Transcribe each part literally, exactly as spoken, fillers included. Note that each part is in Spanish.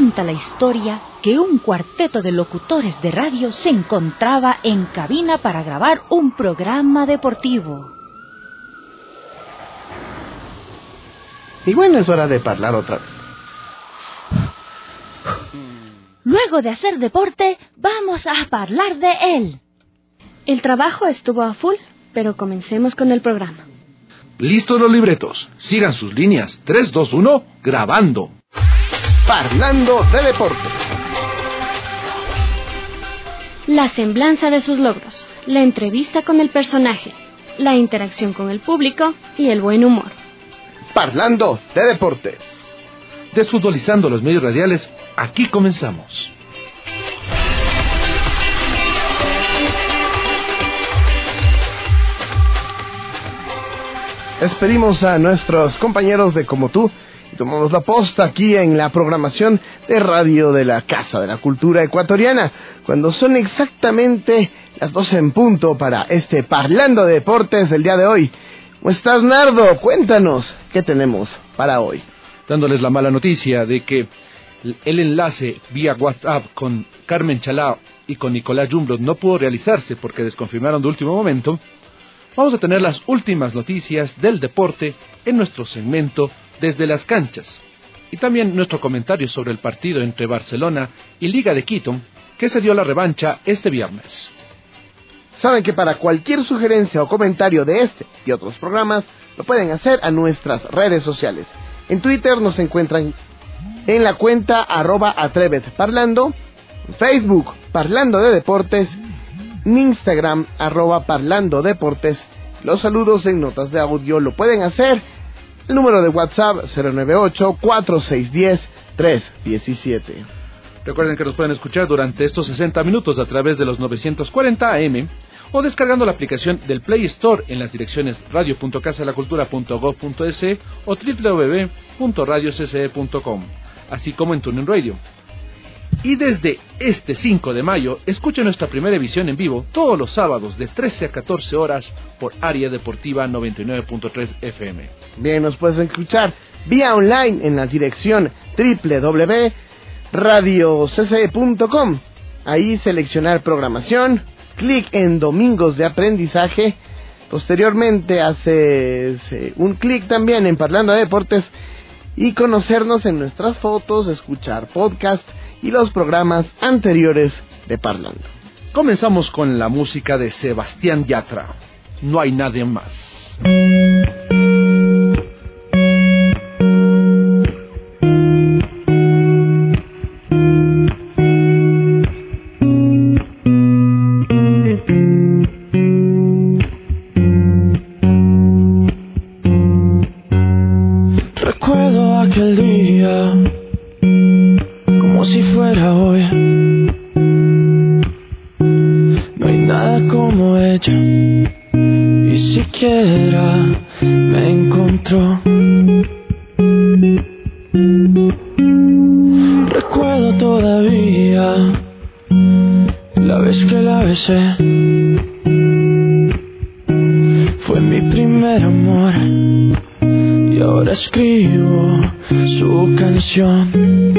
cuenta la historia que un cuarteto de locutores de radio se encontraba en cabina para grabar un programa deportivo. Y bueno, es hora de hablar otra vez. Luego de hacer deporte, vamos a hablar de él. El trabajo estuvo a full, pero comencemos con el programa. Listos los libretos. Sigan sus líneas. tres, dos, uno, grabando. Parlando de deportes. La semblanza de sus logros, la entrevista con el personaje, la interacción con el público y el buen humor. Parlando de deportes. Desfutbolizando los medios radiales, aquí comenzamos. Despedimos a nuestros compañeros de Como Tú y tomamos la posta aquí en la programación de radio de la Casa de la Cultura Ecuatoriana, cuando son exactamente las doce en punto para este Parlando de Deportes del día de hoy. ¿Cómo estás, Nardo? Cuéntanos, ¿qué tenemos para hoy? Dándoles la mala noticia de que el enlace vía WhatsApp con Carmen Chalá y con Nicolás Jumbro no pudo realizarse porque desconfirmaron de último momento. Vamos a tener las últimas noticias del deporte en nuestro segmento Desde las Canchas y también nuestro comentario sobre el partido entre Barcelona y Liga de Quito, que se dio la revancha este viernes. Saben que para cualquier sugerencia o comentario de este y otros programas lo pueden hacer a nuestras redes sociales. En Twitter nos encuentran en la cuenta arroba atrevetparlando, en Facebook Parlando de Deportes, en Instagram arroba Parlando Deportes. Los saludos en notas de audio lo pueden hacer. El número de WhatsApp cero nueve ocho, cuatro seis uno cero, tres uno siete. Recuerden que nos pueden escuchar durante estos sesenta minutos a través de los novecientos cuarenta A M o descargando la aplicación del Play Store en las direcciones radio punto casa de la cultura punto gob punto es o doble u doble u doble u punto radio c c e punto com, así como en TuneIn Radio. Y desde este cinco de mayo, escuche nuestra primera emisión en vivo todos los sábados de trece a catorce horas por Área Deportiva noventa y nueve punto tres F M. Bien, nos puedes escuchar vía online en la dirección doble u doble u doble u punto radio c c e punto com. Ahí seleccionar programación, clic en Domingos de Aprendizaje. Posteriormente haces eh, un clic también en Parlando de Deportes y conocernos en nuestras fotos, escuchar podcast y los programas anteriores de Parlando. Comenzamos con la música de Sebastián Yatra. No hay nadie más. Fue mi primer amor y ahora escribo su canción.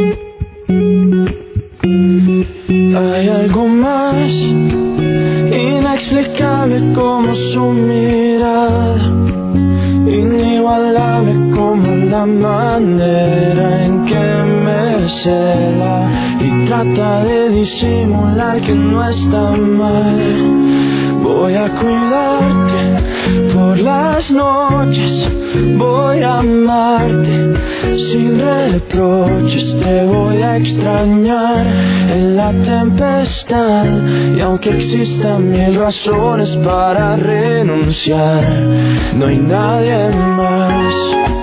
Hay algo más inexplicable como su mirada, inigualable como la manera en que me cela y trata de disimular que no está mal. Voy a cuidarte por las noches, voy a amarte sin reproches, te voy a extrañar en la tempestad. Y aunque existan mil razones para renunciar, no hay nadie más,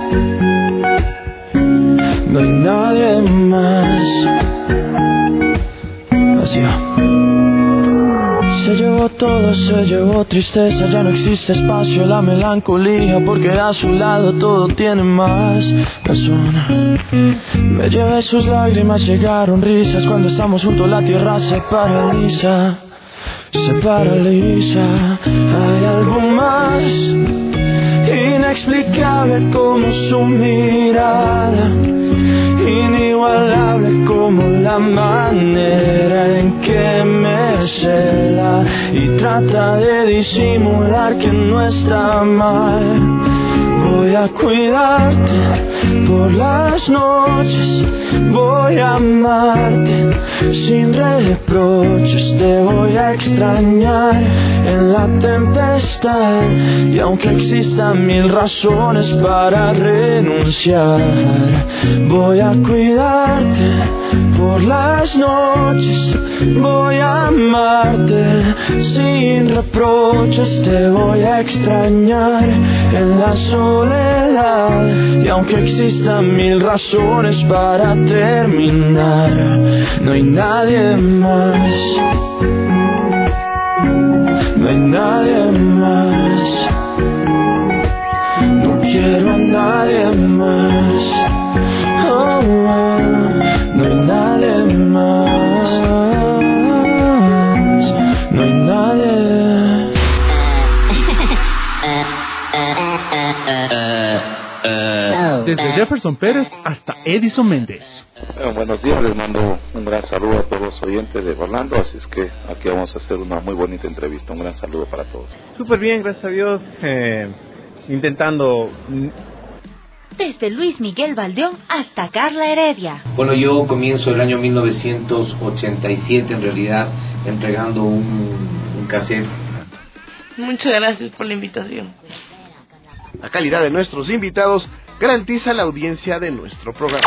no hay nadie más. Vacío. Se llevó todo, se llevó tristeza, ya no existe espacio, la melancolía, porque a su lado todo tiene más razón. Me llevé sus lágrimas, llegaron risas, cuando estamos juntos la tierra se paraliza, se paraliza. Hay algo más inexplicable como su mirada, inigualable como la manera en que me cela y trata de disimular que no está mal. Voy a cuidarte por las noches, voy a amarte sin reproches, te voy a extrañar en la tempestad y aunque existan mil razones para renunciar, voy a cuidarte por las noches, voy a amarte sin reproches, te voy a extrañar en la soledad y aunque existan mil razones para terminar, no hay nadie más, no hay nadie más, no quiero a nadie más, oh, oh, no hay nadie más, no hay nadie. Desde Jefferson Pérez hasta Edison Méndez. Bueno, buenos días, les mando un gran saludo a todos los oyentes de Orlando, así es que aquí vamos a hacer una muy bonita entrevista. Un gran saludo para todos. Súper bien, gracias a Dios, eh, intentando... Desde Luis Miguel Valdeón hasta Carla Heredia. Bueno, yo comienzo el año mil novecientos ochenta y siete, en realidad, entregando un, un cassette. Muchas gracias por la invitación. La calidad de nuestros invitados garantiza la audiencia de nuestro programa.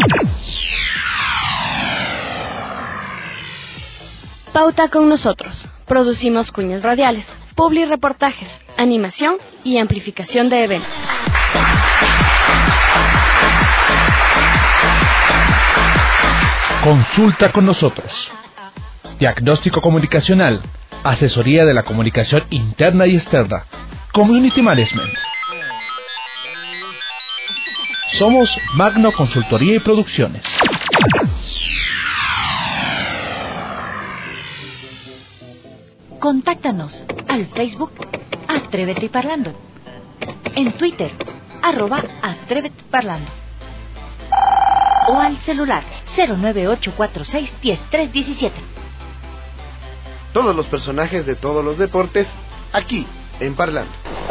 Pauta con nosotros. Producimos cuñas radiales, publi reportajes, animación y amplificación de eventos. Consulta con nosotros. Diagnóstico comunicacional, asesoría de la comunicación interna y externa, Community Management. Somos Magno Consultoría y Producciones. Contáctanos al Facebook Atrévete Parlando, en Twitter arroba Atrévete Parlando o al celular cero nueve ocho cuatro seis uno cero tres uno siete. Todos los personajes de todos los deportes aquí en Parlando.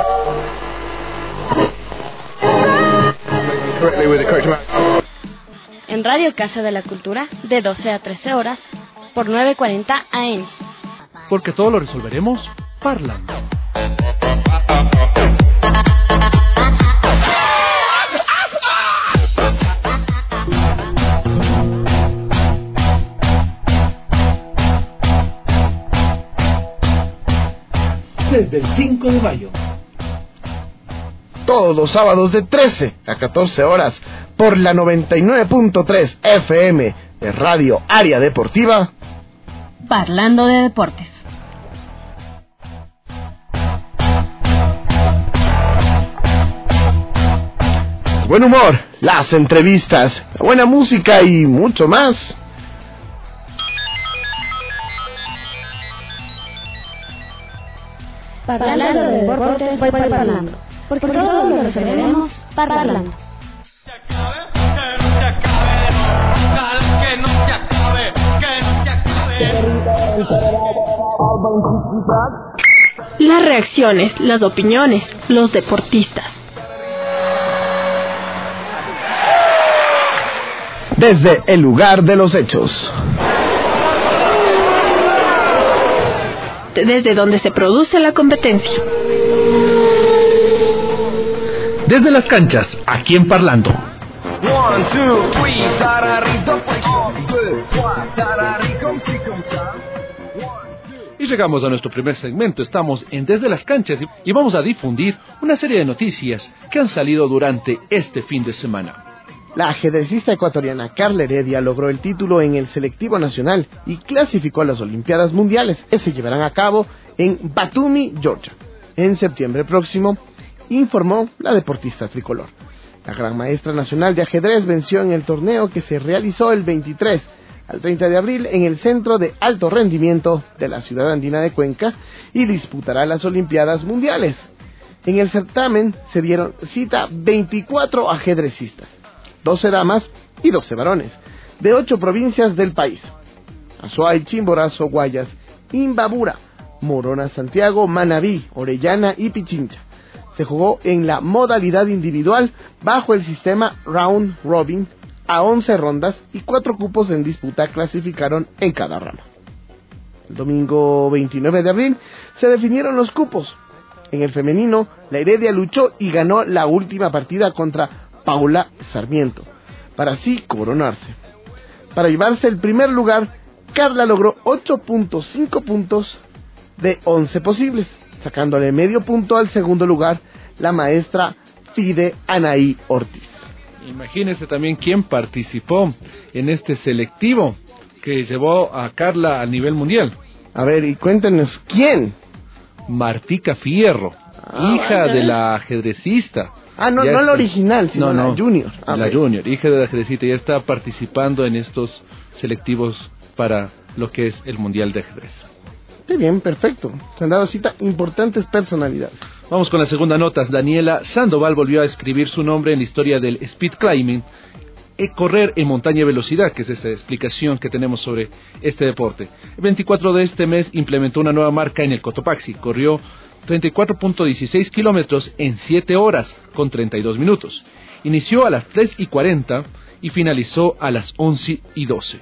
En Radio Casa de la Cultura, de doce a trece horas, por nueve cuarenta A M. Porque todo lo resolveremos parlando. Desde el cinco de mayo. Todos los sábados de trece a catorce horas por la noventa y nueve punto tres F M de Radio Área Deportiva. Parlando de deportes. Buen humor, las entrevistas, buena música y mucho más. Parlando de deportes, voy parlando. Porque todos lo resolveremos parlando. Las reacciones, las opiniones, los deportistas. Desde el lugar de los hechos. Desde donde se produce la competencia. Desde las canchas, aquí en Parlando. Y llegamos a nuestro primer segmento. Estamos en Desde las canchas y vamos a difundir una serie de noticias que han salido durante este fin de semana. La ajedrecista ecuatoriana Carla Heredia logró el título en el selectivo nacional y clasificó a las Olimpiadas Mundiales, que se llevarán a cabo en Batumi, Georgia, en septiembre próximo, informó la deportista tricolor. La gran maestra nacional de ajedrez venció en el torneo que se realizó el veintitrés al treinta de abril en el Centro de Alto Rendimiento de la ciudad andina de Cuenca y disputará las Olimpiadas Mundiales. En el certamen se dieron cita veinticuatro ajedrecistas. doce damas y doce varones, de ocho provincias del país: Azuay, Chimborazo, Guayas, Imbabura, Morona, Santiago, Manabí, Orellana y Pichincha. Se jugó en la modalidad individual bajo el sistema Round Robin a once rondas, y cuatro cupos en disputa clasificaron en cada rama. El domingo veintinueve de abril se definieron los cupos. En el femenino, la Heredia luchó y ganó la última partida contra Paula Sarmiento, para así coronarse. Para llevarse el primer lugar, Carla logró ocho punto cinco puntos de once posibles, sacándole medio punto al segundo lugar, la maestra Fide Anaí Ortiz. Imagínense también quién participó en este selectivo que llevó a Carla al nivel mundial. A ver, y cuéntenos, ¿quién? Martica Fierro, ah, hija vale. de la ajedrecista. Ah, no, no la original, sino no, no, la junior. Ah, la okay. junior, hija de la ajedrecista, ya está participando en estos selectivos para lo que es el Mundial de Ajedrez. Qué bien, perfecto. Se han dado cita importantes personalidades. Vamos con la segunda nota. Daniela Sandoval volvió a escribir su nombre en la historia del speed climbing, e correr en montaña y velocidad, que es esa explicación que tenemos sobre este deporte. El veinticuatro de este mes implementó una nueva marca en el Cotopaxi. Corrió treinta y cuatro punto dieciséis kilómetros en siete horas con treinta y dos minutos. Inició a las tres y cuarenta y finalizó a las once y doce.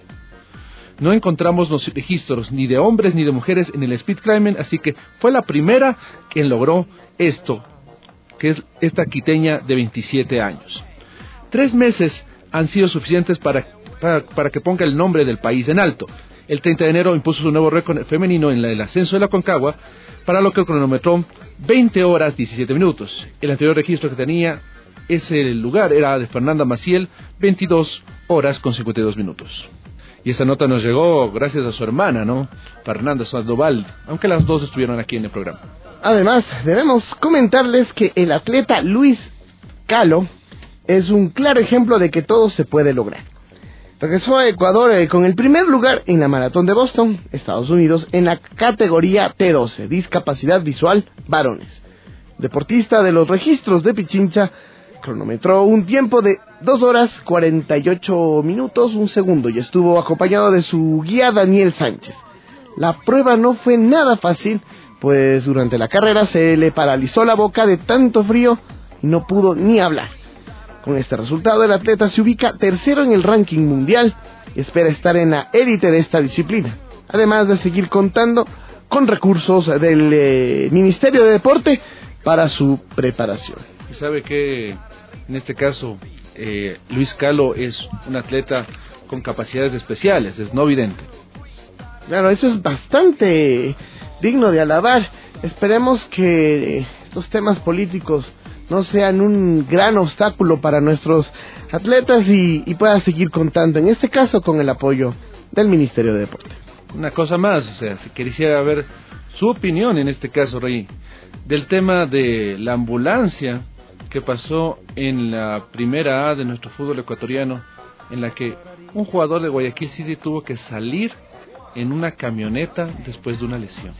No encontramos los registros ni de hombres ni de mujeres en el speed climbing, así que fue la primera quien logró esto, que es esta quiteña de veintisiete años. Tres meses han sido suficientes para, para, para que ponga el nombre del país en alto. El treinta de enero impuso su nuevo récord femenino en la, el ascenso de la Concagua, para lo que cronometró veinte horas diecisiete minutos. El anterior registro que tenía ese lugar era de Fernanda Maciel, veintidós horas con cincuenta y dos minutos. Y esa nota nos llegó gracias a su hermana, ¿no? Fernanda Sandoval, aunque las dos estuvieron aquí en el programa. Además, debemos comentarles que el atleta Luis Calo es un claro ejemplo de que todo se puede lograr. Regresó a Ecuador eh, con el primer lugar en la maratón de Boston, Estados Unidos, en la categoría T doce, discapacidad visual varones. Deportista de los registros de Pichincha, cronometró un tiempo de dos horas cuarenta y ocho minutos, un segundo, y estuvo acompañado de su guía Daniel Sánchez. La prueba no fue nada fácil, pues durante la carrera se le paralizó la boca de tanto frío y no pudo ni hablar. Con este resultado, el atleta se ubica tercero en el ranking mundial y espera estar en la élite de esta disciplina, además de seguir contando con recursos del eh, Ministerio de Deporte para su preparación. ¿Y sabe que en este caso eh, Luis Calo es un atleta con capacidades especiales, es no vidente? Claro, eso es bastante digno de alabar. Esperemos que estos temas políticos no sean un gran obstáculo para nuestros atletas y, y pueda seguir contando, en este caso, con el apoyo del Ministerio de Deporte. Una cosa más, o sea, si quisiera ver su opinión en este caso, Rey, del tema de la ambulancia que pasó en la primera A de nuestro fútbol ecuatoriano, en la que un jugador de Guayaquil City tuvo que salir en una camioneta después de una lesión.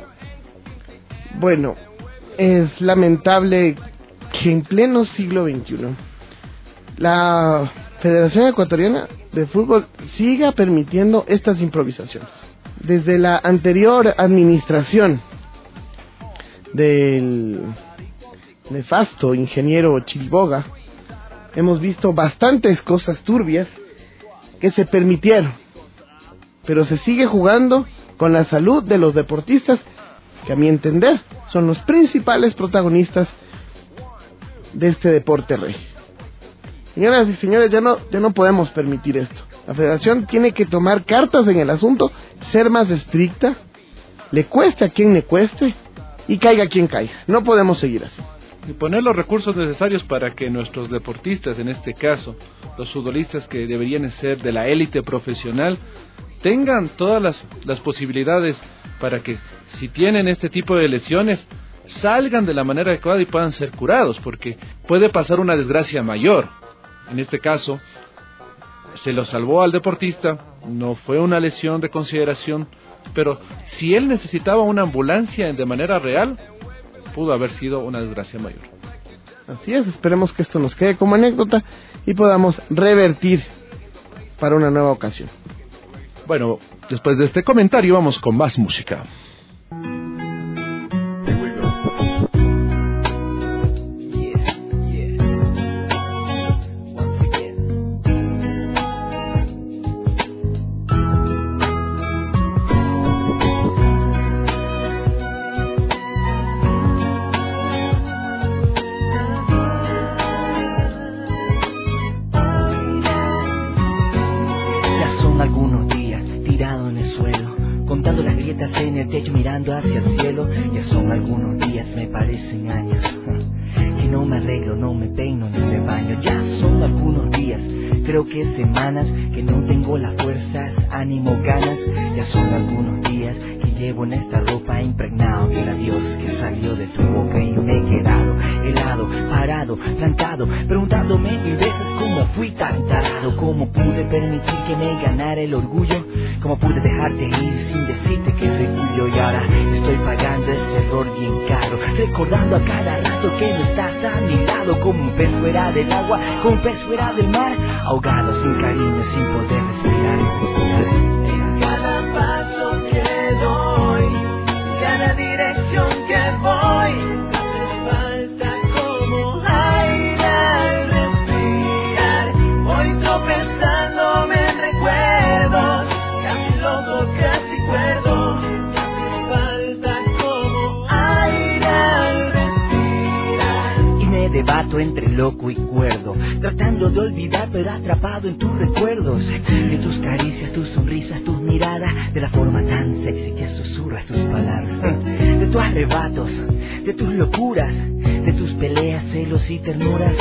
Bueno, es lamentable que en pleno siglo veintiuno la Federación Ecuatoriana de Fútbol siga permitiendo estas improvisaciones. Desde la anterior administración del nefasto ingeniero Chiriboga, hemos visto bastantes cosas turbias que se permitieron, pero se sigue jugando con la salud de los deportistas, que a mi entender son los principales protagonistas de este deporte rey. Señoras y señores, ya no, ya no podemos permitir esto. La federación tiene que tomar cartas en el asunto, ser más estricta, le cueste a quien le cueste y caiga a quien caiga. No podemos seguir así. Y poner los recursos necesarios para que nuestros deportistas, en este caso, los futbolistas que deberían ser de la élite profesional, tengan todas las, las posibilidades para que, si tienen este tipo de lesiones, salgan de la manera adecuada y puedan ser curados, porque puede pasar una desgracia mayor. En este caso, se lo salvó al deportista, no fue una lesión de consideración, pero si él necesitaba una ambulancia de manera real, pudo haber sido una desgracia mayor. Así es, esperemos que esto nos quede como anécdota y podamos revertir para una nueva ocasión. Bueno, después de este comentario vamos con más música. En el techo mirando hacia el cielo, ya son algunos días, me parecen años, que no me arreglo, no me peino ni me baño. Ya son algunos días, creo que semanas, que no tengo las fuerzas, ánimo, ganas. Ya son algunos días que llevo en esta ropa impregnado del adiós que salió de tu boca, y me he quedado helado, parado, plantado, preguntándome mil veces cómo fui tan tarado, cómo pude permitir que me ganara el orgullo, cómo pude dejarte ir sin decirte que soy tuyo. Y ahora estoy pagando ese error bien caro, recordando a cada rato que no estás a mi lado, como un pez fuera del agua, como un pez fuera del mar, ahogado, sin cariño, sin poder respirar, respirar, respirar. Cada paso que doy, cada dirección que voy, hace falta como aire al respirar. Voy tropezándome en recuerdos, casi loco, casi cuerdo. Me hace falta como aire al respirar. Y me debato entre loco y cuerdo, tratando de olvidar pero atrapado en tus recuerdos, de tus caricias, tus sonrisas, tus miradas, de la forma tan sexy que susurras tus palabras, de tus arrebatos, de tus locuras, de tus peleas, celos y ternuras,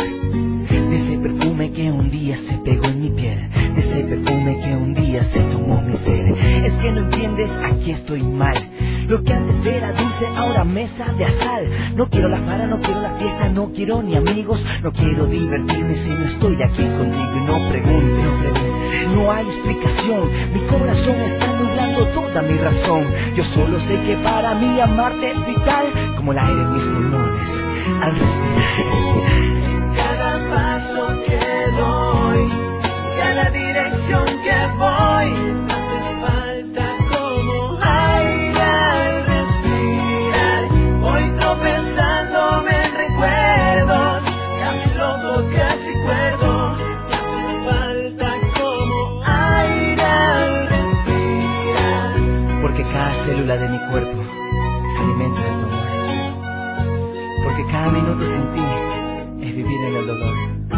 de ese perfume que un día se pegó en mi piel, de ese perfume que un día se tomó mi ser. Es que no entiendes, aquí estoy mal. Lo que antes era dulce, ahora me sabe a sal. No quiero la farra, no quiero la fiesta, no quiero ni amigos, no quiero divertirme si no estoy aquí contigo. Y no preguntes, no preguntes, no hay explicación. Mi corazón está nublando toda mi razón. Yo solo sé que para mí amarte es vital, como el aire en mis pulmones al respirar, respirar. Cada paso que doy, cada dirección que voy, hace falta como aire al respirar. Voy tropezándome en recuerdos, casi loco, casi cuerdo. Me hace falta como aire al respirar. Porque cada célula de mi cuerpo se alimenta de tu amor. Porque cada minuto sin ti es vivir en el dolor.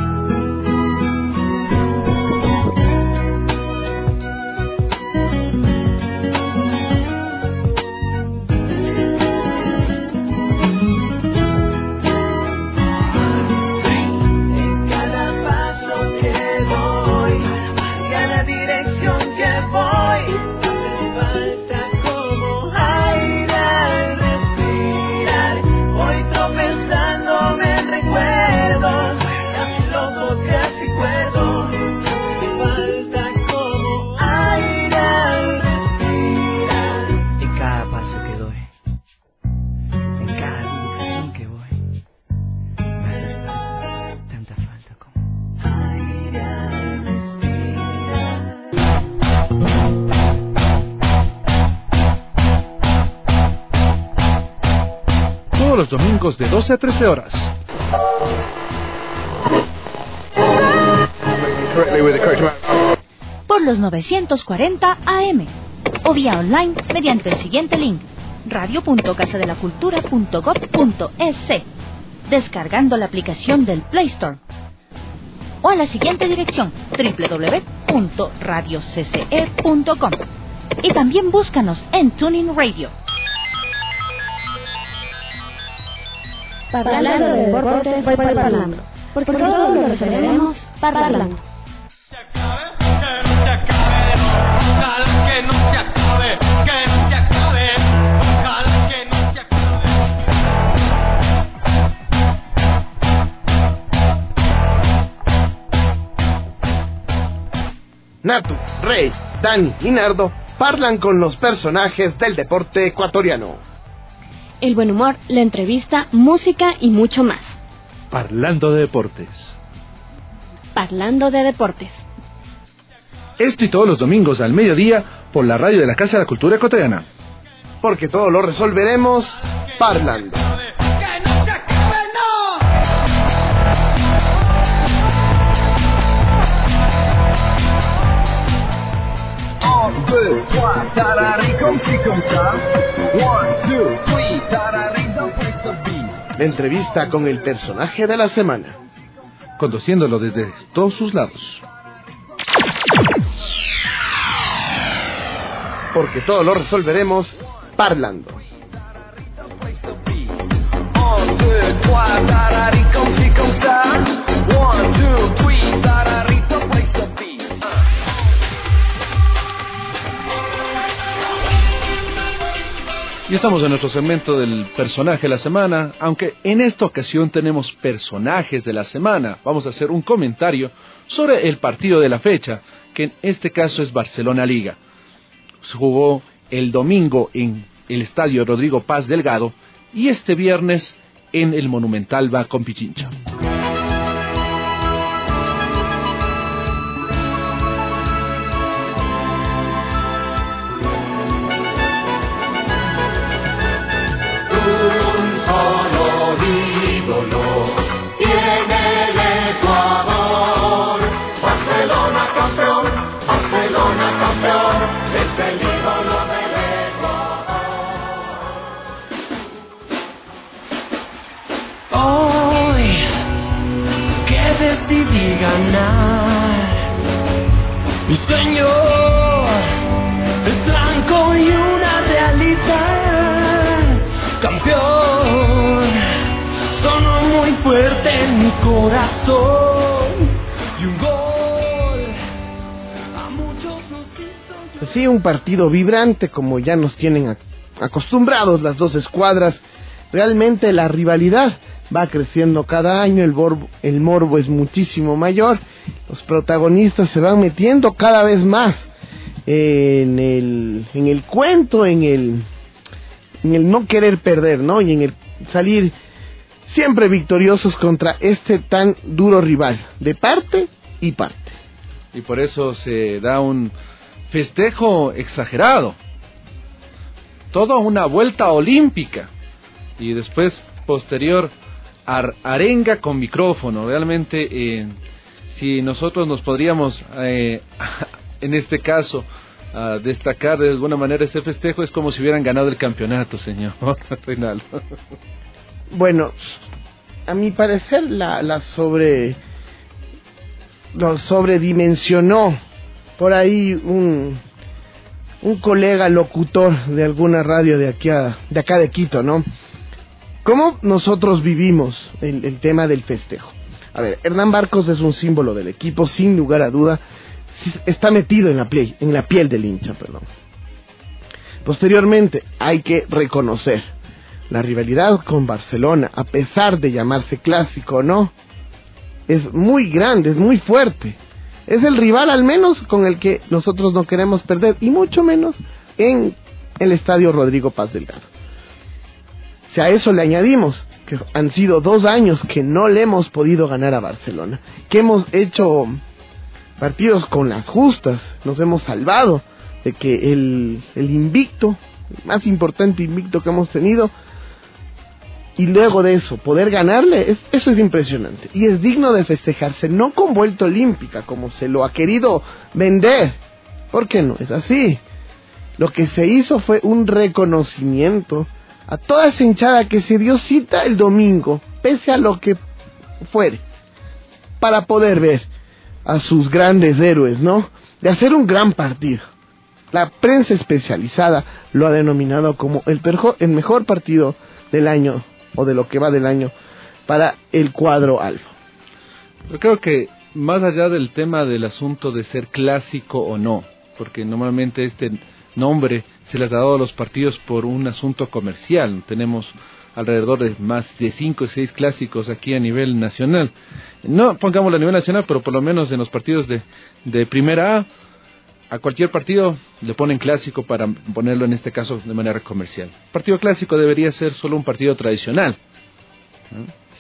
En cada paso que doy, cada dirección que voy, hace falta como aire al respirar. Voy tropezándome en recuerdos, casi loco, casi cuerdo. Hace falta como aire al respirar. En cada paso que doy, en cada dirección que voy, me haces tanta falta como aire al respirar. Todos los domingos de doce a trece horas. Por los novecientos cuarenta A M o vía online mediante el siguiente link: radio punto casa de la cultura punto gob punto es, descargando la aplicación del Play Store, o a la siguiente dirección: doble u doble u doble u punto radio c c e punto com, y también búscanos en Tuning Radio. Parlando de deportes, voy parlando, porque todo lo resolveremos parlando. Que no se acabe, que no se acabe, ojalá que no se acabe. Natu, Rey, Dani y Nardo hablan con los personajes del deporte ecuatoriano. El buen humor, la entrevista, música y mucho más. Parlando de deportes. Parlando de deportes. Esto y todos los domingos al mediodía por la radio de la Casa de la Cultura Ecuatoriana. Porque todo lo resolveremos parlando. La entrevista con el personaje de la semana. Conduciéndolo desde todos sus lados. Porque todo lo resolveremos parlando. Y estamos en nuestro segmento del personaje de la semana, aunque en esta ocasión tenemos personajes de la semana. Vamos a hacer un comentario sobre el partido de la fecha, que en este caso es Barcelona Liga. Se jugó el domingo en el estadio Rodrigo Paz Delgado y este viernes en el Monumental Bacón Pichincha. Decidí ganar. Mi sueño es blanco y una realidad. Campeón, sonó muy fuerte en mi corazón. Y un gol a muchos nos hizo. Sí, un partido vibrante como ya nos tienen acostumbrados las dos escuadras. Realmente la rivalidad va creciendo cada año, el, borbo, el morbo es muchísimo mayor, los protagonistas se van metiendo cada vez más en el, en el cuento, en el, en el no querer perder, ¿no? Y en el salir siempre victoriosos contra este tan duro rival, de parte y parte. Y por eso se da un festejo exagerado, toda una vuelta olímpica, y después, posterior, Ar- arenga con micrófono. Realmente eh, si nosotros nos podríamos eh, en este caso uh, destacar de alguna manera este festejo, es como si hubieran ganado el campeonato, señor Reinaldo. Bueno, a mi parecer la, la sobre lo sobredimensionó por ahí un un colega locutor de alguna radio de aquí a, de acá de Quito, ¿no? ¿Cómo nosotros vivimos el, el tema del festejo? A ver, Hernán Barcos es un símbolo del equipo, sin lugar a duda, está metido en la, play, en la piel del hincha, perdón. Posteriormente, hay que reconocer la rivalidad con Barcelona, a pesar de llamarse clásico o no, es muy grande, es muy fuerte. Es el rival al menos con el que nosotros no queremos perder, y mucho menos en el estadio Rodrigo Paz Delgado. Si a eso le añadimos que han sido dos años que no le hemos podido ganar a Barcelona, que hemos hecho partidos con las justas, nos hemos salvado de que el, el invicto, el más importante invicto que hemos tenido, y luego de eso poder ganarle, es, eso es impresionante y es digno de festejarse, no con vuelta olímpica como se lo ha querido vender, porque no es así. Lo que se hizo fue un reconocimiento a toda esa hinchada que se dio cita el domingo, pese a lo que fuere, para poder ver a sus grandes héroes, ¿no? De hacer un gran partido. La prensa especializada lo ha denominado como el, perjo, el mejor partido del año, o de lo que va del año, para el cuadro alfa. Yo creo que más allá del tema del asunto de ser clásico o no, porque normalmente este nombre se les ha dado a los partidos por un asunto comercial. Tenemos alrededor de más de cinco o seis clásicos aquí a nivel nacional. No pongámoslo a nivel nacional, pero por lo menos en los partidos de, de primera A, a cualquier partido le ponen clásico para ponerlo en este caso de manera comercial. Partido clásico debería ser solo un partido tradicional, ¿no?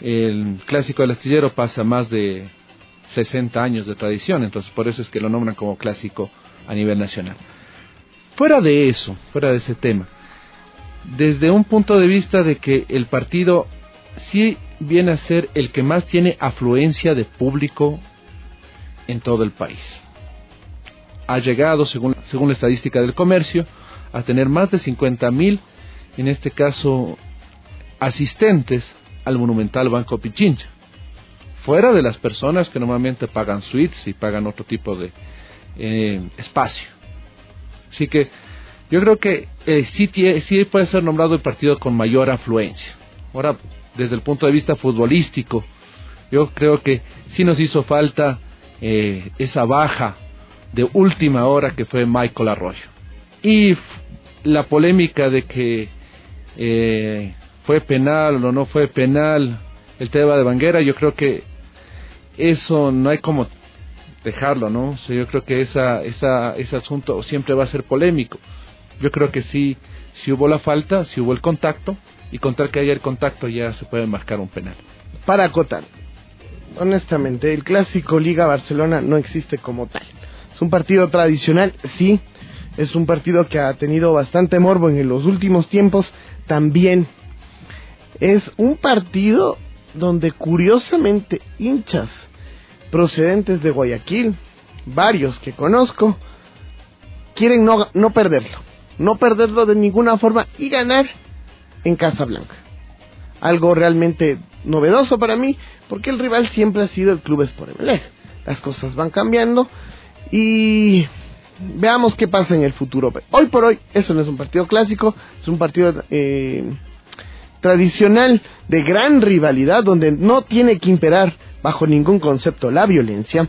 el Clásico del Astillero pasa más de sesenta años de tradición, entonces por eso es que lo nombran como clásico a nivel nacional. Fuera de eso, fuera de ese tema, desde un punto de vista de que el partido sí viene a ser el que más tiene afluencia de público en todo el país. Ha llegado, según, según la estadística del comercio, a tener más de cincuenta mil, en este caso, asistentes al Monumental Banco Pichincha, fuera de las personas que normalmente pagan suites y pagan otro tipo de eh, espacio. Así que yo creo que eh, sí, tie, sí puede ser nombrado el partido con mayor afluencia. Ahora, desde el punto de vista futbolístico, yo creo que sí nos hizo falta eh, esa baja de última hora que fue Michael Arroyo. Y f- la polémica de que eh, fue penal o no fue penal el tema de Banguera, yo creo que eso no hay como dejarlo, ¿no? O sea, yo creo que esa, esa, ese asunto siempre va a ser polémico. Yo creo que sí, si hubo la falta, si hubo el contacto, y contar que haya el contacto ya se puede marcar un penal. Para acotar, honestamente, el clásico Liga Barcelona no existe como tal. Es un partido tradicional, sí, es un partido que ha tenido bastante morbo en los últimos tiempos, también. Es un partido donde curiosamente hinchas procedentes de Guayaquil, varios que conozco, quieren no, no perderlo, no perderlo de ninguna forma y ganar en Casablanca. Algo realmente novedoso para mí, porque el rival siempre ha sido el Club Sport Emelec. Las cosas van cambiando y veamos qué pasa en el futuro. Hoy por hoy, eso no es un partido clásico, es un partido eh, tradicional de gran rivalidad, donde no tiene que imperar bajo ningún concepto la violencia.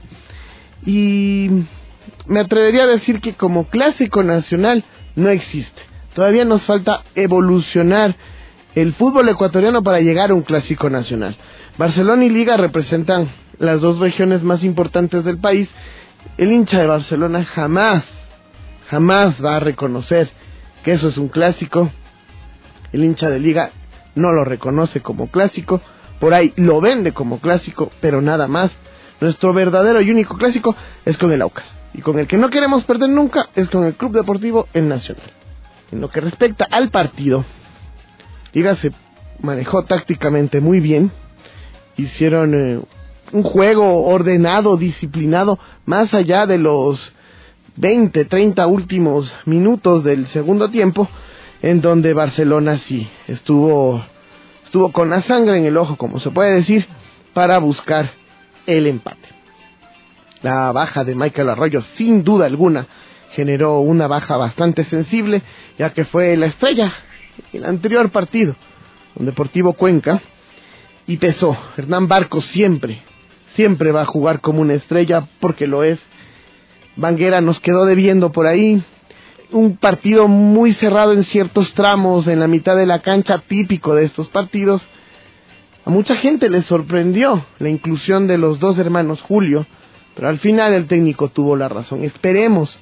Y me atrevería a decir que como clásico nacional no existe. Todavía nos falta evolucionar el fútbol ecuatoriano para llegar a un clásico nacional. Barcelona y Liga representan las dos regiones más importantes del país. El hincha de Barcelona jamás, jamás va a reconocer que eso es un clásico. El hincha de Liga no lo reconoce como clásico. Por ahí lo vende como clásico, pero nada más. Nuestro verdadero y único clásico es con el Aucas. Y con el que no queremos perder nunca es con el Club Deportivo El Nacional. En lo que respecta al partido, Liga se manejó tácticamente muy bien. Hicieron eh, un juego ordenado, disciplinado, más allá de los veinte, treinta últimos minutos del segundo tiempo, en donde Barcelona sí estuvo, estuvo con la sangre en el ojo, como se puede decir, para buscar el empate. La baja de Michael Arroyo, sin duda alguna, generó una baja bastante sensible, ya que fue la estrella en el anterior partido, con Deportivo Cuenca, y pesó. Hernán Barcos siempre, siempre va a jugar como una estrella, porque lo es. Banguera nos quedó debiendo por ahí, un partido muy cerrado en ciertos tramos, en la mitad de la cancha, típico de estos partidos. A mucha gente le sorprendió la inclusión de los dos hermanos Julio, pero al final el técnico tuvo la razón. Esperemos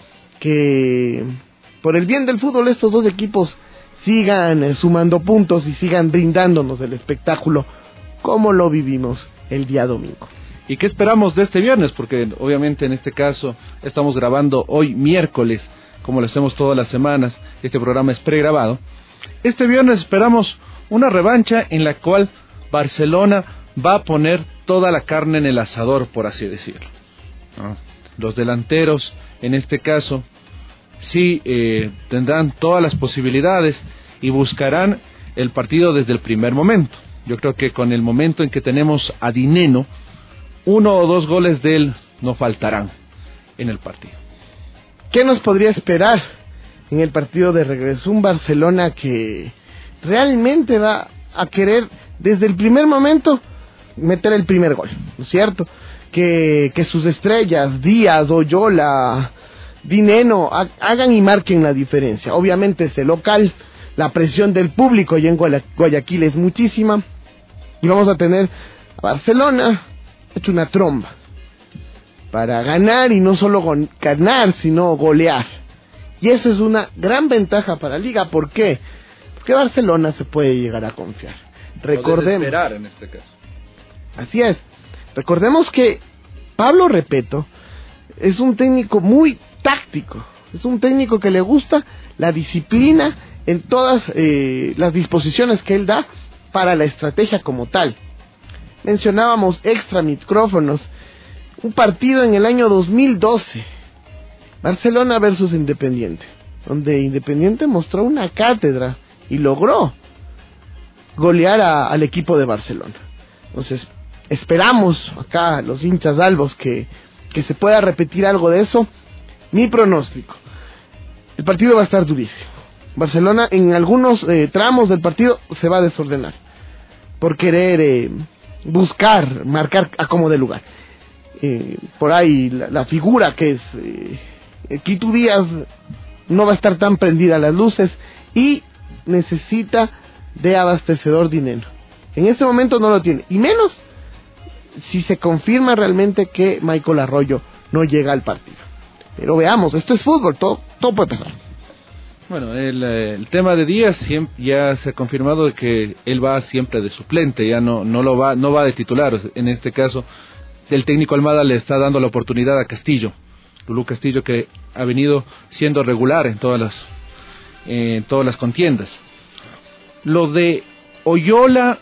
que por el bien del fútbol estos dos equipos sigan eh, sumando puntos y sigan brindándonos el espectáculo como lo vivimos el día domingo. ¿Y qué esperamos de este viernes? Porque obviamente en este caso estamos grabando hoy miércoles, como lo hacemos todas las semanas. Este programa es pregrabado. Este viernes esperamos una revancha en la cual Barcelona va a poner toda la carne en el asador, por así decirlo, ¿no? Los delanteros, en este caso, sí eh, tendrán todas las posibilidades y buscarán el partido desde el primer momento. Yo creo que con el momento en que tenemos a Dineno, uno o dos goles de él no faltarán en el partido. ¿Qué nos podría esperar en el partido de regreso? Un Barcelona que realmente va a querer desde el primer momento meter el primer gol, ¿no es cierto? Que, que sus estrellas, Díaz, Oyola, Dineno, ha, hagan y marquen la diferencia. Obviamente es el local, la presión del público y en Guayaquil es muchísima, y vamos a tener a Barcelona hecho una tromba para ganar, y no solo go- ganar, sino golear. Y esa es una gran ventaja para Liga. ¿Por qué? Porque Barcelona se puede llegar a confiar. Recordemos. Esperar en este caso. Así es. Recordemos que Pablo Repeto es un técnico muy táctico. Es un técnico que le gusta la disciplina en todas eh, las disposiciones que él da para la estrategia como tal. Mencionábamos extra micrófonos. Un partido en el año dos mil doce. Barcelona versus Independiente. Donde Independiente mostró una cátedra y logró golear a, al equipo de Barcelona. Entonces, esperamos acá los hinchas albos que, que se pueda repetir algo de eso. Mi pronóstico: el partido va a estar durísimo. Barcelona en algunos eh, tramos del partido se va a desordenar por querer eh, buscar, marcar a como de lugar. Eh, por ahí la, la figura que es eh, Quito Díaz no va a estar tan prendida a las luces y necesita de abastecedor dinero. En este momento no lo tiene, y menos si se confirma realmente que Michael Arroyo no llega al partido. Pero veamos, esto es fútbol, todo, todo puede pasar. Bueno, el, el tema de Díaz ya se ha confirmado de que él va siempre de suplente, ya no no lo va no va de titular. En este caso, el técnico Almada le está dando la oportunidad a Castillo, Lulú Castillo, que ha venido siendo regular en todas las eh, en todas las contiendas. Lo de Oyola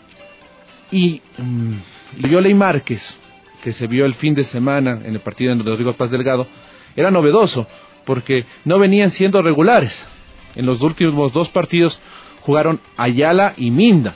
y um, Oyola y Márquez, que se vio el fin de semana en el partido de Rodrigo Paz Delgado, era novedoso porque no venían siendo regulares. En los últimos dos partidos jugaron Ayala y Minda,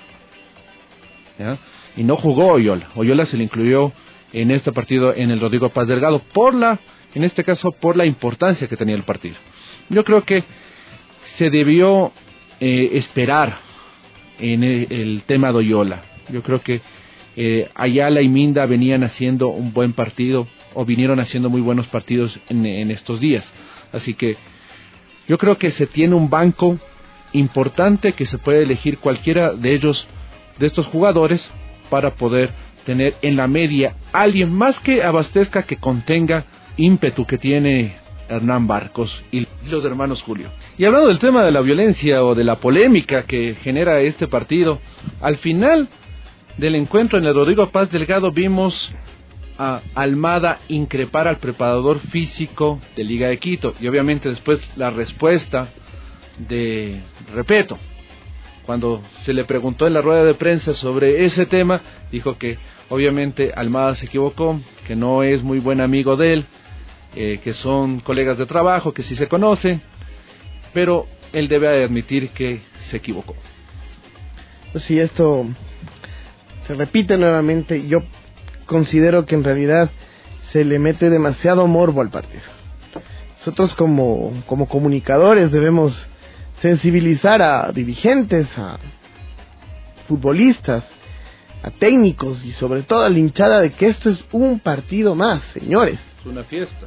¿ya? Y no jugó Oyola. Oyola se le incluyó en este partido en el Rodrigo Paz Delgado por la, en este caso por la importancia que tenía el partido. Yo creo que se debió eh, esperar en el, el tema de Oyola. Yo creo que eh, Ayala y Minda venían haciendo un buen partido o vinieron haciendo muy buenos partidos en, en estos días. Así que yo creo que se tiene un banco importante que se puede elegir cualquiera de ellos, de estos jugadores, para poder tener en la media alguien más que abastezca, que contenga ímpetu que tiene Hernán Barcos y los hermanos Julio. Y hablando del tema de la violencia o de la polémica que genera este partido, al final del encuentro en el Rodrigo Paz Delgado vimos a Almada increpar al preparador físico de Liga de Quito, y obviamente después la respuesta de Repeto, cuando se le preguntó en la rueda de prensa sobre ese tema, dijo que obviamente Almada se equivocó, que no es muy buen amigo de él, eh, que son colegas de trabajo, que sí se conocen, pero él debe admitir que se equivocó. Si esto se repite nuevamente, yo considero que en realidad se le mete demasiado morbo al partido. Nosotros como, como comunicadores debemos sensibilizar a dirigentes, a futbolistas, a técnicos y sobre todo a la hinchada de que esto es un partido más, señores. Es una fiesta.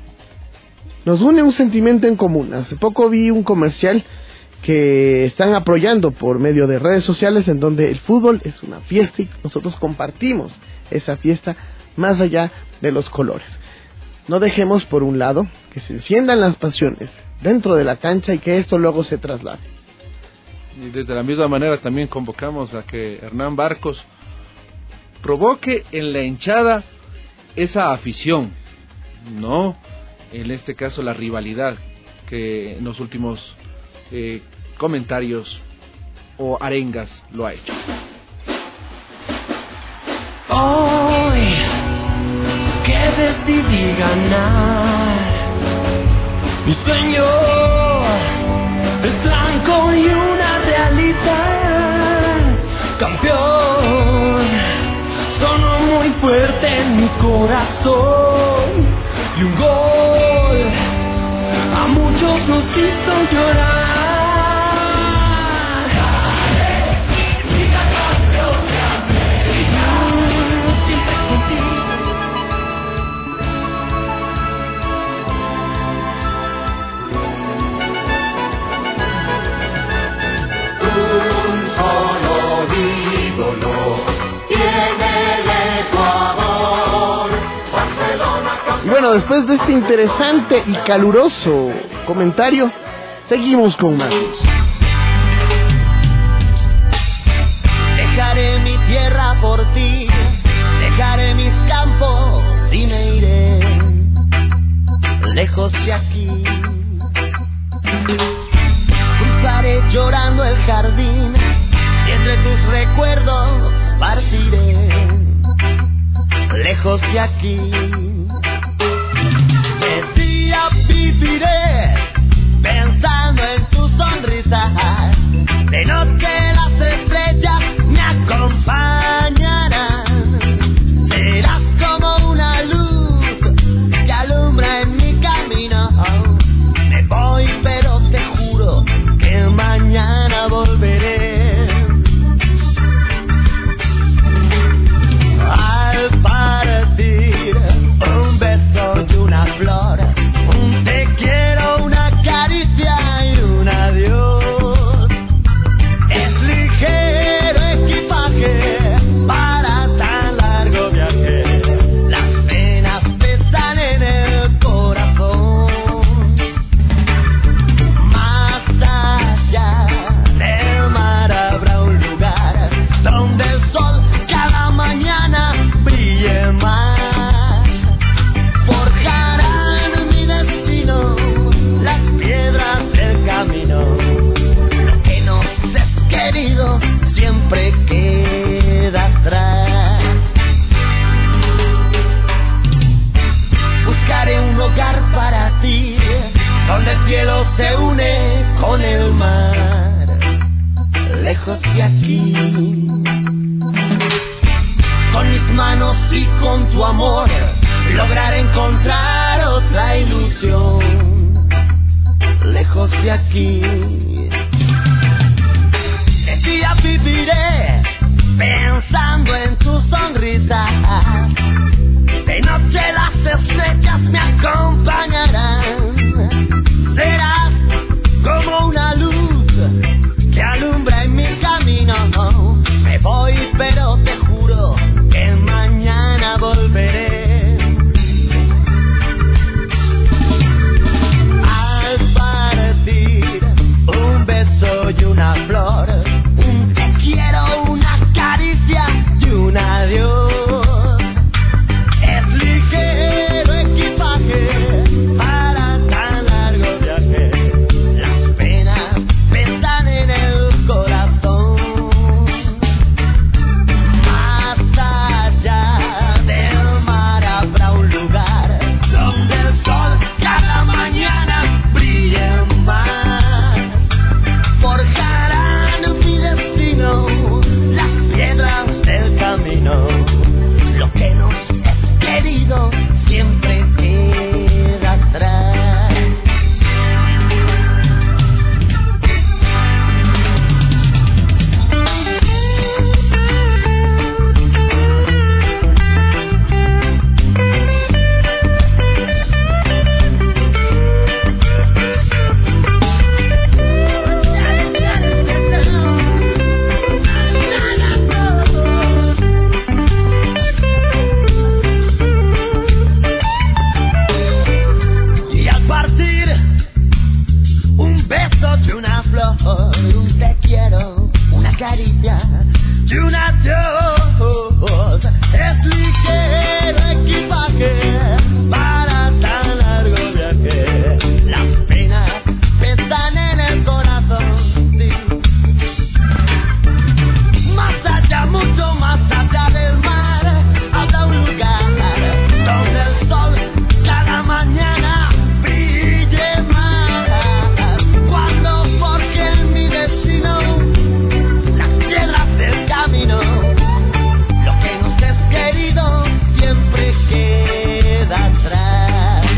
Nos une un sentimiento en común. Hace poco vi un comercial que están apoyando por medio de redes sociales en donde el fútbol es una fiesta y nosotros compartimos esa fiesta más allá de los colores. No dejemos por un lado que se enciendan las pasiones dentro de la cancha y que esto luego se traslade. Y de la misma manera también convocamos a que Hernán Barcos provoque en la hinchada esa afición, no en este caso la rivalidad que en los últimos eh, comentarios o arengas lo ha hecho. Hoy que decidí ganar, mi sueño es blanco y una realidad. Campeón, sonó muy fuerte en mi corazón y un gol a muchos nos hizo llorar. Bueno, después de este interesante y caluroso comentario, seguimos con más. Dejaré ti. Dejaré mis campos y me iré lejos de aquí. Cruzaré llorando el jardín y entre tus recuerdos partiré lejos de aquí. De día viviré pensando en tu sonrisa, de noche las estrellas me acompañarán. Serás como una luz que alumbra en mi camino. Me voy pero te juro que mañana volveré. Al partir un beso y una flor, un te quiero, una caricia y un adiós. Es ligero equipaje para tan largo viaje. Las penas pesan en el corazón. Más allá del mar habrá un lugar donde el sol cada mañana brille más. Forjarán mi destino las piedras del camino. Lo que nos es querido siempre queda atrás. Buscaré un hogar para ti, donde el cielo se une con el mar, lejos de aquí. Con mis manos y con tu amor lograré encontrar otra ilusión, lejos de aquí. De día viviré pensando en tu sonrisa, de noche las estrellas me acompañarán. Serás como una luz que alumbra en mi camino. Me voy pero te juro que mañana volveré. Al partir un beso y una flor, un te quiero, una caricia y un adiós. Es ligero equipaje para tan largo viaje. Las penas pesan en el corazón. Más allá del mar habrá un lugar donde el sol cada mañana brille más. Forjarán mi destino las piedras del camino. Lo que nos es querido siempre queda atrás. Y al partir un beso y una flor, un te quiero, una caricia y un adiós. Es ligero equipaje para tan largo viaje. Las penas pesan en el corazón, sí. Más allá, mucho más allá del mar habrá un lugar donde el sol cada mañana brille más. Cuando forje en mi destino las piedras del camino, lo que nos es querido siempre queda atrás.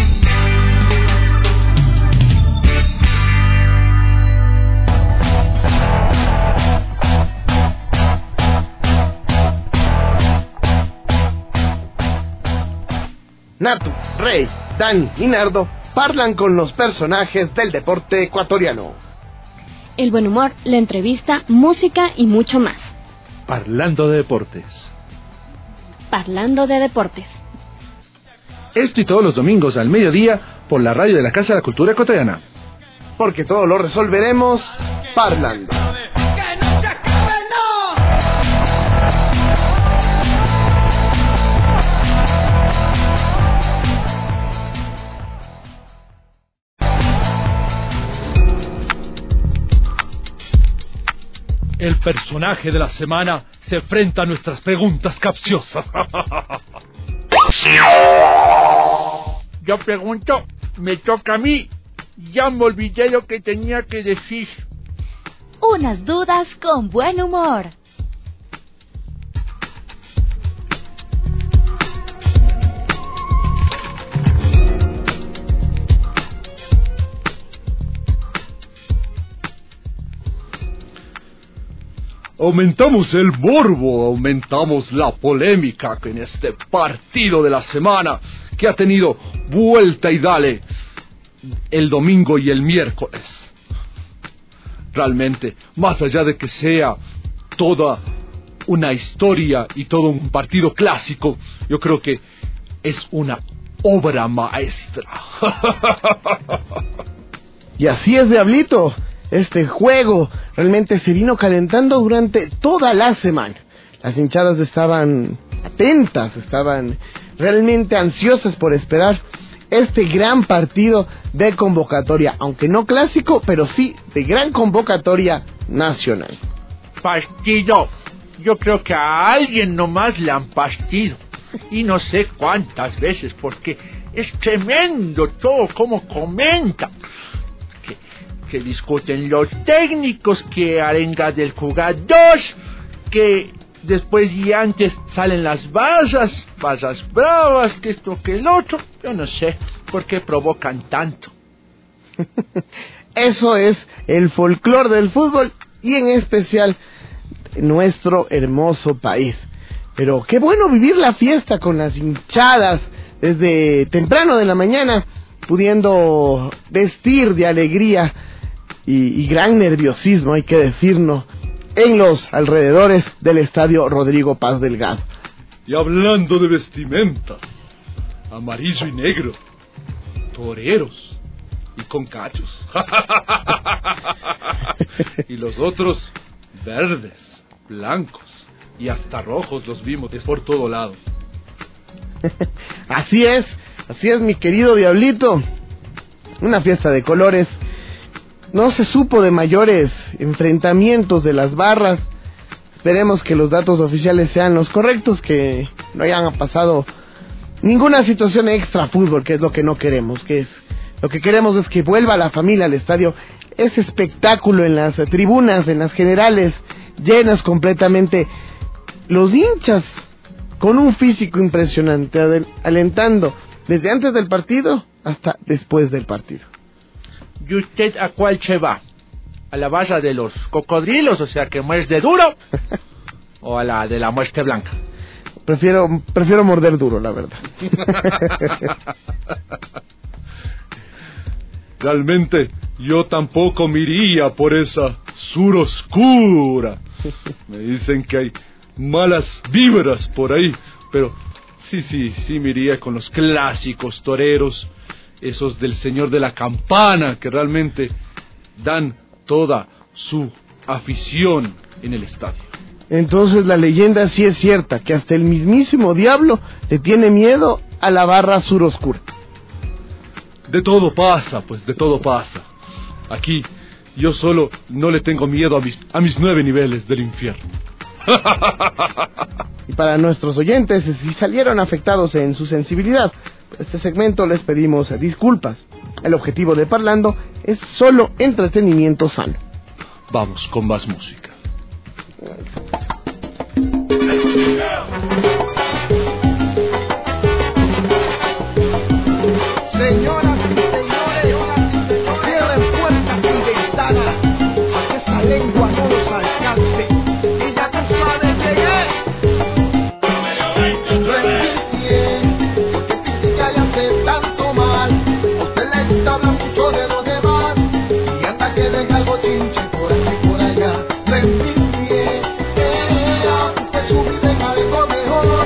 Natu, Rey, Dani y Nardo hablan con los personajes del deporte ecuatoriano. El buen humor, la entrevista, música y mucho más. Parlando de deportes. Parlando de deportes. Esto y todos los domingos al mediodía por la radio de la Casa de la Cultura Ecuatoriana. Porque todo lo resolveremos parlando. El personaje de la semana se enfrenta a nuestras preguntas capciosas. Yo pregunto, me toca a mí. Ya me olvidé lo que tenía que decir. Unas dudas con buen humor. Aumentamos el morbo, aumentamos la polémica en este partido de la semana que ha tenido vuelta y dale el domingo y el miércoles. Realmente, más allá de que sea toda una historia y todo un partido clásico, yo creo que es una obra maestra. Y así es, Diablito. Este juego realmente se vino calentando durante toda la semana. Las hinchadas estaban atentas, estaban realmente ansiosas por esperar este gran partido de convocatoria, aunque no clásico, pero sí de gran convocatoria nacional. Partido. Yo creo que a alguien nomás le han partido. Y no sé cuántas veces, porque es tremendo todo como comenta. Que discuten los técnicos, que arenga del jugador, que después y antes salen las barras, barras bravas, que esto, que el otro. Yo no sé por qué provocan tanto. Eso es el folclore del fútbol y en especial nuestro hermoso país. Pero qué bueno vivir la fiesta con las hinchadas desde temprano de la mañana, pudiendo vestir de alegría y, y gran nerviosismo, hay que decirlo, en los alrededores del estadio Rodrigo Paz Delgado. Y hablando de vestimentas, amarillo y negro, toreros y con cachos. Y los otros verdes, blancos y hasta rojos los vimos de por todo lado. Así es, así es, mi querido Diablito. Una fiesta de colores. No se supo de mayores enfrentamientos de las barras. Esperemos que los datos oficiales sean los correctos, que no hayan pasado ninguna situación extra fútbol, que es lo que no queremos, que es lo que queremos es que vuelva la familia al estadio. Ese espectáculo en las tribunas, en las generales, llenas completamente, los hinchas con un físico impresionante, alentando desde antes del partido hasta después del partido. ¿Y usted a cuál se va? ¿A la barra de los cocodrilos, o sea que muerde duro? ¿O a la de la muerte blanca? Prefiero, prefiero morder duro, la verdad. Realmente yo tampoco me iría por esa sur oscura. Me dicen que hay malas vibras por ahí, pero sí, sí, sí me iría con los clásicos toreros, esos del señor de la campana, que realmente dan toda su afición en el estadio. Entonces la leyenda sí es cierta, que hasta el mismísimo diablo le tiene miedo a la barra sur oscura. De todo pasa, pues, de todo pasa. Aquí yo solo no le tengo miedo a mis, a mis nueve niveles del infierno. Y para nuestros oyentes, si salieron afectados en su sensibilidad, este segmento les pedimos disculpas. El objetivo de Parlando es solo entretenimiento sano. Vamos con más música. Señoras y señores, cierren puertas y ventanas para que esa lengua no los alcance. Y ya tú sabes quién es. Lo envidié, porque critica y hace tanto mal. A usted le gusta hablar mucho de los demás y hasta que deja algo chinche por aquí y por allá. Lo envidié, era porque su vida en algo mejor.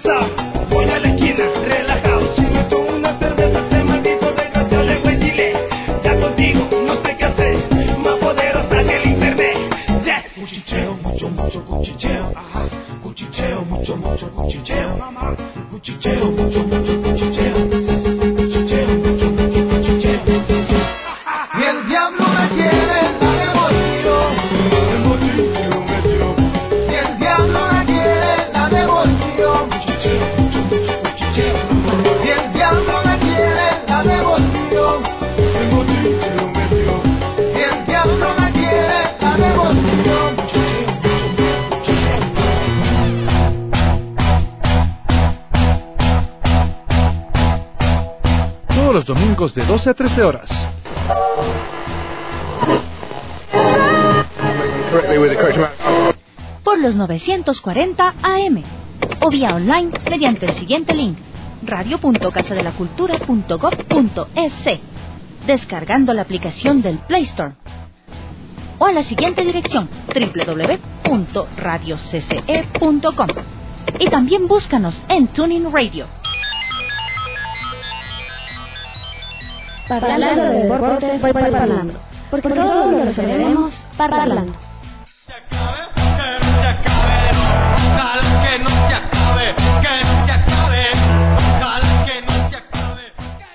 cansado, voy a la esquina, relajado. Si me tomo una cerveza, ese maldito desgraciado le voy a decirle, ya contigo no sé qué hacer, más poderosa que el internet. Yes. Cuchicheo, mucho, mucho cuchicheo, ajá. Cuchicheo, mucho, mucho cuchicheo, mamá. Cuchicheo, mucho, mucho cuchicheo. Cuchicheo, mucho, mucho cuchicheo. Y el diablo me quiere la devolución. El bolsillo me dio. Y el diablo me quiere la devolución. Y el diablo me quiere la devolución. El bolsillo me dio. Y el diablo me quiere la devolución. Todos los domingos de doce a trece horas. Por los novecientos cuarenta A M o vía online mediante el siguiente link: radio punto casa de la cultura punto gob punto es, descargando la aplicación del Play Store, o a la siguiente dirección: doble u doble u doble u punto radio c c e punto com, y también búscanos en TuneIn Radio. Parlando de deportes, voy parlando, porque todo lo resolveremos parlando. Ojalá que no se acabe, que no se acabe, ojalá que no se acabe.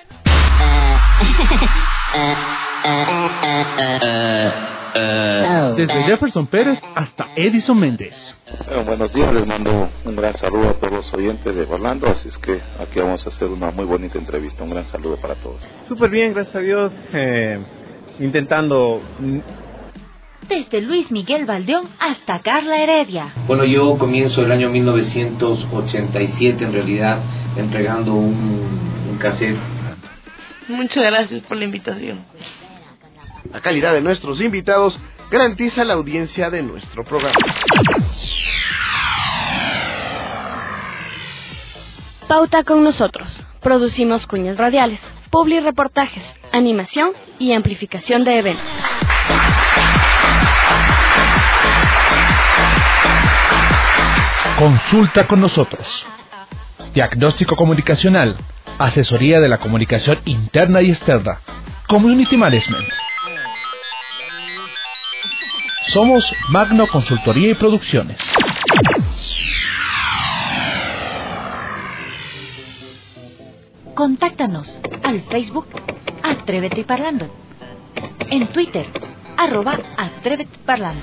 Desde Jefferson Pérez hasta Edison Méndez. Bueno, buenos días, les mando un gran saludo a todos los oyentes de Orlando, así es que aquí vamos a hacer una muy bonita entrevista. Un gran saludo para todos. Súper bien, gracias a Dios, eh, intentando... Desde Luis Miguel Valdeón hasta Carla Heredia. Bueno, yo comienzo el año mil novecientos ochenta y siete, en realidad, entregando un, un cassette. Muchas gracias por la invitación. La calidad de nuestros invitados garantiza la audiencia de nuestro programa. Pauta con nosotros. Producimos cuñas radiales, publi reportajes, animación y amplificación de eventos. Consulta con nosotros. Diagnóstico comunicacional, asesoría de la comunicación interna y externa, Community Management. Somos Magno Consultoría y Producciones. Contáctanos al Facebook Atrévete y Parlando, en Twitter arroba Atrévete Parlando,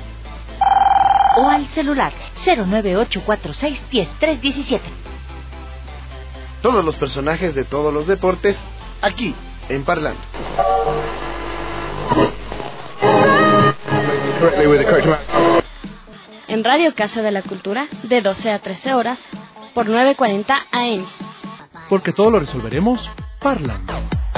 o al celular cero nueve ocho cuatro seis uno cero tres uno siete. Todos los personajes de todos los deportes aquí en Parlando. En Radio Casa de la Cultura, de doce a trece horas, por novecientos cuarenta A M. Porque todo lo resolveremos parlando.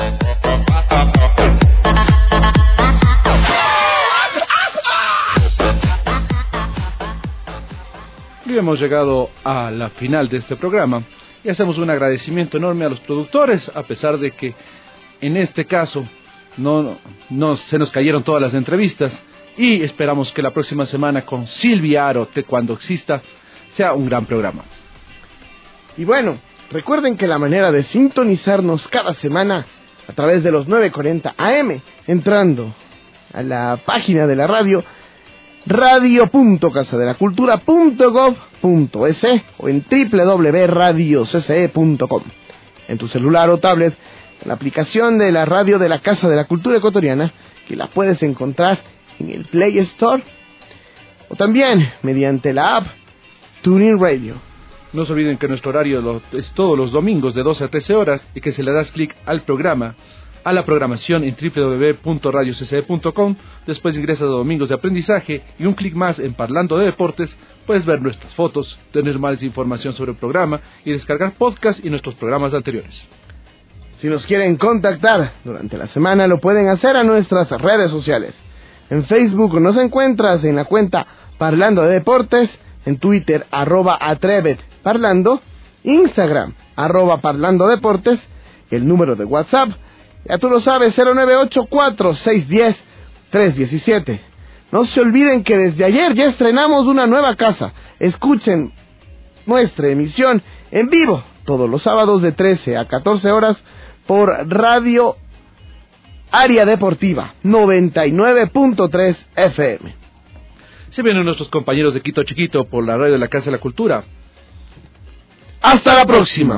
Y hemos llegado a la final de este programa y hacemos un agradecimiento enorme a los productores, a pesar de que en este caso no, no se nos cayeron todas las entrevistas, y esperamos que la próxima semana con Silvia Arote, cuando exista, sea un gran programa. Y bueno, recuerden que la manera de sintonizarnos cada semana a través de los novecientos cuarenta A M, entrando a la página de la radio, radio punto casa de la cultura punto gob punto es, o en doble u doble u doble u punto radio c c e punto com. En tu celular o tablet, la aplicación de la radio de la Casa de la Cultura Ecuatoriana, que la puedes encontrar en el Play Store, o también mediante la app TuneIn Radio. No se olviden que nuestro horario lo, es todos los domingos de doce a trece horas, y que si le das clic al programa, a la programación en doble u doble u doble u punto radio c c e punto com, después ingresas a Domingos de Aprendizaje y un clic más en Parlando de Deportes, puedes ver nuestras fotos, tener más información sobre el programa y descargar podcasts y nuestros programas anteriores. Si nos quieren contactar durante la semana, lo pueden hacer a nuestras redes sociales. En Facebook nos encuentras en la cuenta Parlando de Deportes, en Twitter arroba Atrevet Parlando, Instagram arroba Parlando Deportes, y el número de WhatsApp, ya tú lo sabes, cero nueve ocho cuatro seis uno cero tres uno siete. No se olviden que desde ayer ya estrenamos una nueva casa. Escuchen nuestra emisión en vivo todos los sábados de trece a catorce horas por Radio Área Deportiva noventa y nueve punto tres F M. Se vienen nuestros compañeros de Quito Chiquito por la radio de la Casa de la Cultura. Hasta la próxima.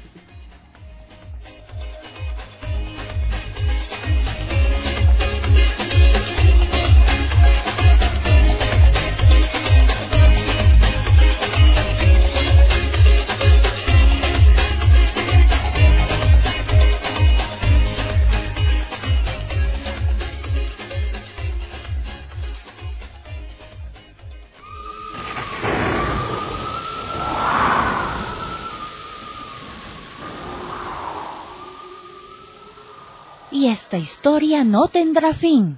Y esta historia no tendrá fin.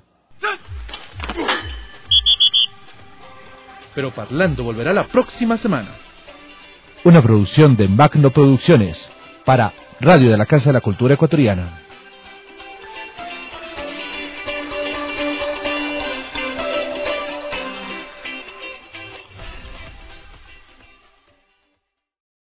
Pero Parlando volverá la próxima semana. Una producción de Magno Producciones para Radio de la Casa de la Cultura Ecuatoriana.